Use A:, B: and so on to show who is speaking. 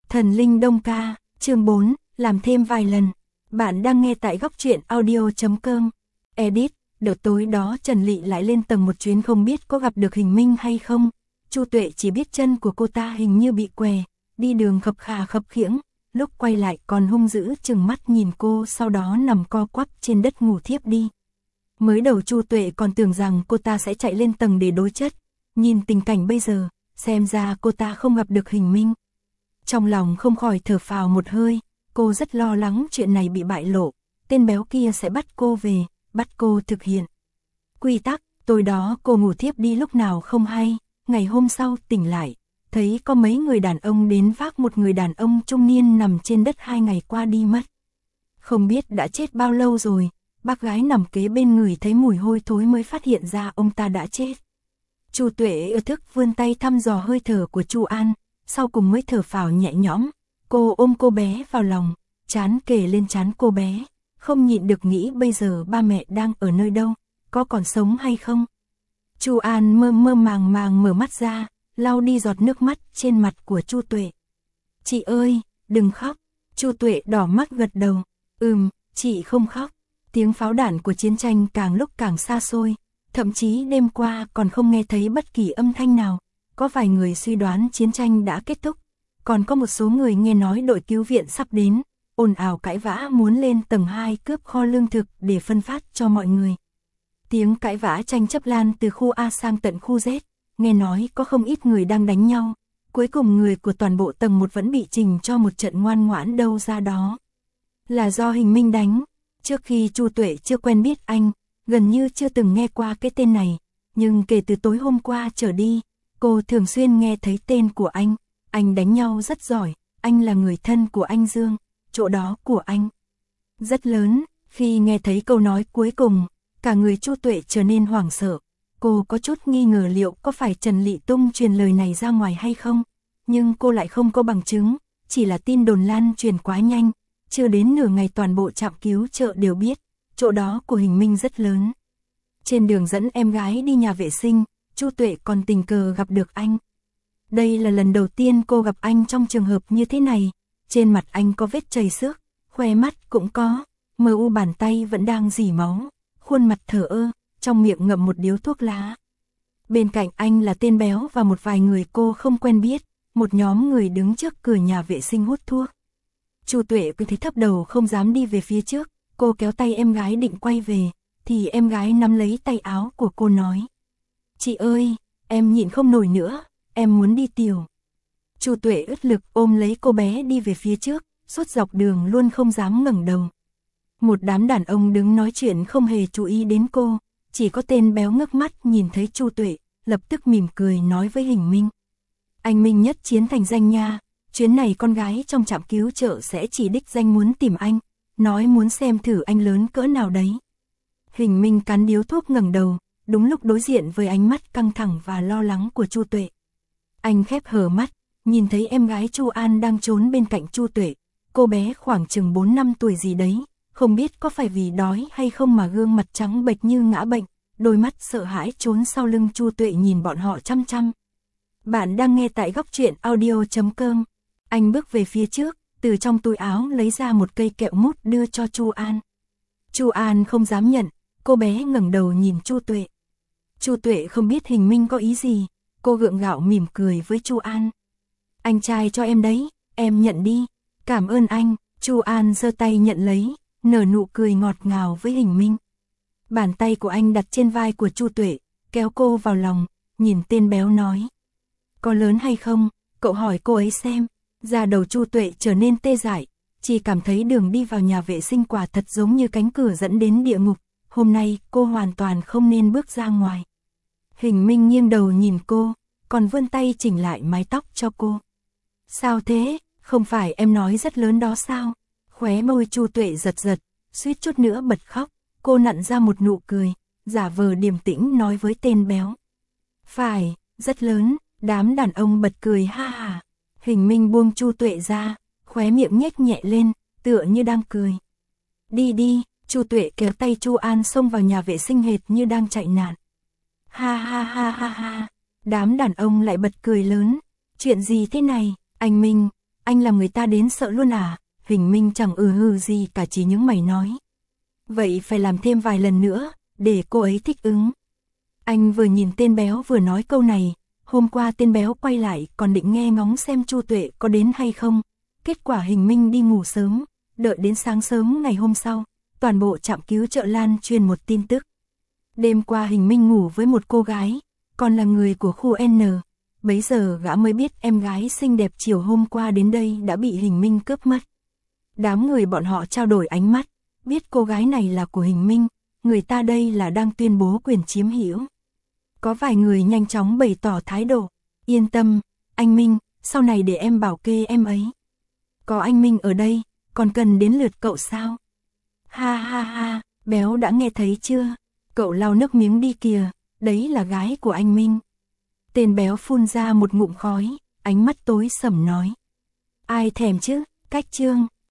A: Thần linh Đông Ca, chương 4, làm thêm vài lần. Bạn đang nghe tại góc truyện audio.com. Edit, đợt tối đó Trần Lị lại lên tầng một chuyến không biết có gặp được Hình Minh hay không. Chu Tuệ chỉ biết chân của cô ta hình như bị què, đi đường khập khà khập khiễng, lúc quay lại còn hung dữ chừng mắt nhìn cô, sau đó nằm co quắp trên đất ngủ thiếp đi. Mới đầu Chu Tuệ còn tưởng rằng cô ta sẽ chạy lên tầng để đối chất, nhìn tình cảnh bây giờ, xem ra cô ta không gặp được Hình Minh. Trong lòng không khỏi thở phào một hơi, cô rất lo lắng chuyện này bị bại lộ, tên béo kia sẽ bắt cô về, bắt cô thực hiện quy tắc. Tối đó cô ngủ thiếp đi lúc nào không hay, ngày hôm sau tỉnh lại, thấy có mấy người đàn ông đến vác một người đàn ông trung niên nằm trên đất 2 ngày qua đi mất. Không biết đã chết bao lâu rồi, bác gái nằm kế bên người thấy mùi hôi thối mới phát hiện ra ông ta đã chết. Chu Tuệ ưa thức vươn tay thăm dò hơi thở của Chu An, sau cùng mới thở phào nhẹ nhõm. Cô ôm cô bé vào lòng, trán kề lên trán cô bé, không nhịn được nghĩ bây giờ ba mẹ đang ở nơi đâu, có còn sống hay không. Chu An mơ mơ màng màng mở mắt ra, lau đi giọt nước mắt trên mặt của Chu Tuệ. "Chị ơi, đừng khóc." Chu Tuệ đỏ mắt gật đầu. Chị không khóc." Tiếng pháo đạn của chiến tranh càng lúc càng xa xôi, thậm chí đêm qua còn không nghe thấy bất kỳ âm thanh nào. Có vài người suy đoán chiến tranh đã kết thúc, còn có một số người nghe nói đội cứu viện sắp đến, ồn ào cãi vã muốn lên tầng 2 cướp kho lương thực để phân phát cho mọi người. Tiếng cãi vã tranh chấp lan từ khu A sang tận khu Z, nghe nói có không ít người đang đánh nhau, cuối cùng người của toàn bộ tầng 1 vẫn bị trình cho một trận ngoan ngoãn đâu ra đó. Là do Hình Minh đánh. Trước khi Chu Tuệ chưa quen biết anh, gần như chưa từng nghe qua cái tên này, nhưng kể từ tối hôm qua trở đi, cô thường xuyên nghe thấy tên của anh đánh nhau rất giỏi, anh là người thân của anh Dương, chỗ đó của anh rất lớn. Khi nghe thấy câu nói cuối cùng, cả người Chu Tuệ trở nên hoảng sợ, cô có chút nghi ngờ liệu có phải Trần Lị tung truyền lời này ra ngoài hay không, nhưng cô lại không có bằng chứng, chỉ là tin đồn lan truyền quá nhanh, chưa đến nửa ngày toàn bộ trạm cứu trợ đều biết, chỗ đó của Hình Minh rất lớn. Trên đường dẫn em gái đi nhà vệ sinh, Chu Tuệ còn tình cờ gặp được anh. Đây là lần đầu tiên cô gặp anh trong trường hợp như thế này, trên mặt anh có vết chảy xước, khóe mắt cũng có, mờ u bàn tay vẫn đang rỉ máu, khuôn mặt thờ ơ, trong miệng ngậm một điếu thuốc lá. Bên cạnh anh là tên béo và một vài người cô không quen biết, một nhóm người đứng trước cửa nhà vệ sinh hút thuốc. Chu Tuệ cứ thấy thấp đầu không dám đi về phía trước, cô kéo tay em gái định quay về, thì em gái nắm lấy tay áo của cô nói: "Chị ơi, em nhịn không nổi nữa, em muốn đi tiểu." Chu Tuệ ứt lực ôm lấy cô bé đi về phía trước, suốt dọc đường luôn không dám ngẩng đầu. Một đám đàn ông đứng nói chuyện không hề chú ý đến cô, chỉ có tên béo ngước mắt nhìn thấy Chu Tuệ, lập tức mỉm cười nói với Hình Minh: "Anh Minh nhất chiến thành danh nha, chuyến này con gái trong trạm cứu trợ sẽ chỉ đích danh muốn tìm anh, nói muốn xem thử anh lớn cỡ nào đấy." Hình Minh cắn điếu thuốc ngẩng đầu, đúng lúc đối diện với ánh mắt căng thẳng và lo lắng của Chu Tuệ. Anh khép hờ mắt, nhìn thấy em gái Chu An đang trốn bên cạnh Chu Tuệ, cô bé khoảng chừng 4 năm tuổi gì đấy, không biết có phải vì đói hay không mà gương mặt trắng bệch như ngã bệnh, đôi mắt sợ hãi trốn sau lưng Chu Tuệ nhìn bọn họ chăm chăm. Bạn đang nghe tại góc truyện audio.com. Anh bước về phía trước, từ trong túi áo lấy ra một cây kẹo mút đưa cho Chu An. Chu An không dám nhận, cô bé ngẩng đầu nhìn Chu Tuệ. Chu Tuệ không biết Hình Minh có ý gì, cô gượng gạo mỉm cười với Chu An. "Anh trai cho em đấy, em nhận đi." "Cảm ơn anh." Chu An giơ tay nhận lấy, nở nụ cười ngọt ngào với Hình Minh. Bàn tay của anh đặt trên vai của Chu Tuệ, kéo cô vào lòng, nhìn tên béo nói: "Có lớn hay không, cậu hỏi cô ấy xem." Da đầu Chu Tuệ trở nên tê dại, chỉ cảm thấy đường đi vào nhà vệ sinh quả thật giống như cánh cửa dẫn đến địa ngục, hôm nay cô hoàn toàn không nên bước ra ngoài. Hình Minh nghiêng đầu nhìn cô, còn vươn tay chỉnh lại mái tóc cho cô. "Sao thế, không phải em nói rất lớn đó sao?" Khóe môi Chu Tuệ giật giật, suýt chút nữa bật khóc, cô nặn ra một nụ cười, giả vờ điềm tĩnh nói với tên béo: "Phải, rất lớn." Đám đàn ông bật cười ha hả. Hình Minh buông Chu Tuệ ra, khóe miệng nhếch nhẹ lên, tựa như đang cười. "Đi đi." Chu Tuệ kéo tay Chu An xông vào nhà vệ sinh hệt như đang chạy nạn. Ha ha ha ha ha. Đám đàn ông lại bật cười lớn. "Chuyện gì thế này, anh Minh, anh làm người ta đến sợ luôn à? Hình Minh chẳng hừ gì cả, chỉ những mày nói. Vậy phải làm thêm vài lần nữa, để cô ấy thích ứng. Anh vừa nhìn tên béo vừa nói câu này, hôm qua tên béo quay lại còn định nghe ngóng xem Chu Tuệ có đến hay không. Kết quả Hình Minh đi ngủ sớm, đợi đến sáng sớm ngày hôm sau, toàn bộ trạm cứu trợ lan truyền một tin tức. Đêm qua Hình Minh ngủ với một cô gái, còn là người của khu N. Bấy giờ gã mới biết em gái xinh đẹp chiều hôm qua đến đây đã bị Hình Minh cướp mất. Đám người bọn họ trao đổi ánh mắt, biết cô gái này là của Hình Minh, người ta đây là đang tuyên bố quyền chiếm hữu. Có vài người nhanh chóng bày tỏ thái độ, yên tâm, anh Minh, sau này để em bảo kê em ấy. Có anh Minh ở đây, còn cần đến lượt cậu sao? Ha ha ha, béo đã nghe thấy chưa? Cậu lau nước miếng đi kìa, đấy là gái của anh Minh. Tên béo phun ra một ngụm khói, ánh mắt tối sầm nói. Ai thèm chứ, Cách Chương.